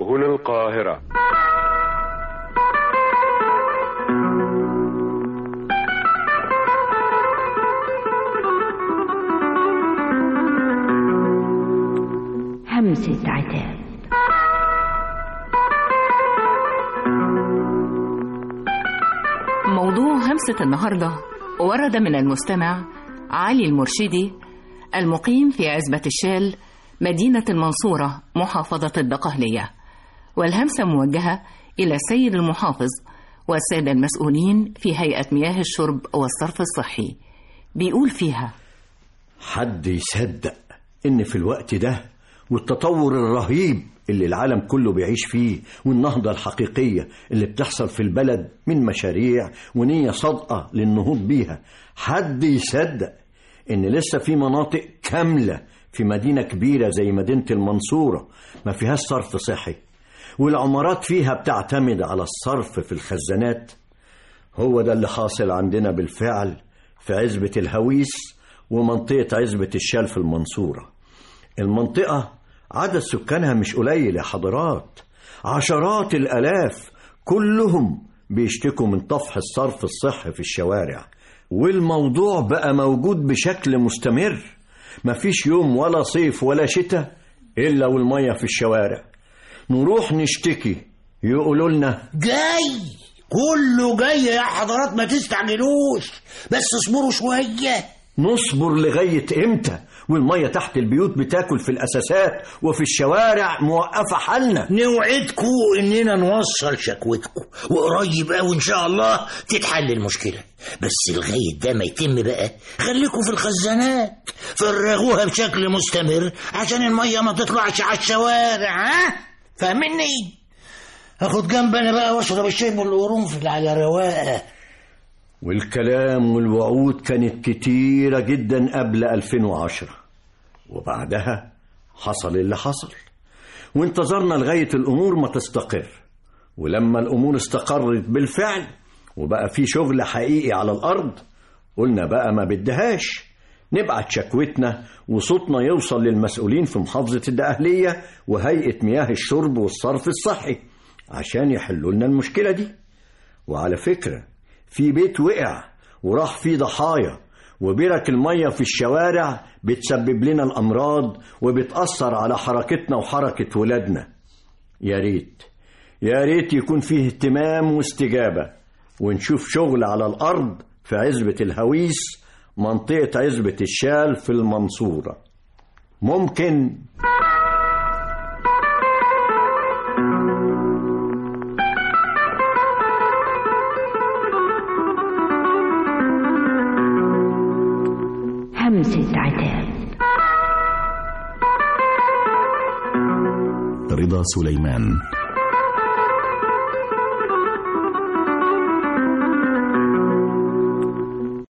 هنا القاهرة. همسة عتاب. موضوع همسة النهاردة ورد من المستمع علي المرشدي المقيم في عزبة الشال مدينة المنصورة محافظة الدقهلية، والهمسة موجهة إلى السيد المحافظ والسادة المسؤولين في هيئة مياه الشرب والصرف الصحي. بيقول فيها: حد يصدق إن في الوقت ده والتطور الرهيب اللي العالم كله بيعيش فيه والنهضة الحقيقية اللي بتحصل في البلد من مشاريع ونية صادقة للنهوض بيها، حد يصدق إن لسه في مناطق كاملة في مدينة كبيرة زي مدينة المنصورة ما فيهاش صرف صحي، والعمارات فيها بتعتمد على الصرف في الخزانات؟ هو ده اللي حاصل عندنا بالفعل في عزبة الهويس ومنطقة عزبة الشال في المنصورة. المنطقة عدد سكانها مش قليل يا حضرات، عشرات الآلاف، كلهم بيشتكوا من طفح الصرف الصحي في الشوارع، والموضوع بقى موجود بشكل مستمر. مفيش يوم ولا صيف ولا شتاء إلا والمية في الشوارع. نروح نشتكي يقولوا لنا جاي، كله جاي يا حضرات، ما تستعجلوش، بس اصبروا شوية. نصبر لغاية امتى والمية تحت البيوت بتاكل في الأساسات وفي الشوارع موقفة حالنا؟ نوعدكم إننا نوصل شكوتكم وقريب قوي إن شاء الله تتحل المشكلة، بس لغاية ده ما يتم بقى خليكم في الخزانات، فرغوها بشكل مستمر عشان المية ما تطلعش على الشوارع. ها فاهمني؟ هاخد جنب أنا بقى واشرب الشاي بالقرنفل على رواقة. والكلام والوعود كانت كتيرة جدا قبل 2010، وبعدها حصل اللي حصل، وانتظرنا لغاية الأمور ما تستقر. ولما الأمور استقرت بالفعل وبقى في شغل حقيقي على الأرض، قلنا بقى ما بدهاش نبعت شكوتنا وصوتنا يوصل للمسؤولين في محافظة الدقهلية وهيئة مياه الشرب والصرف الصحي عشان يحلوا لنا المشكلة دي. وعلى فكرة، في بيت وقع وراح فيه ضحايا، وبرك المية في الشوارع بتسبب لنا الأمراض وبتأثر على حركتنا وحركة ولادنا. يا ريت يكون فيه اهتمام واستجابة، ونشوف شغل على الأرض في عزبة الهويس منطقة عزبة الشال في المنصورة. ممكن همسة عتاب. رضا سليمان.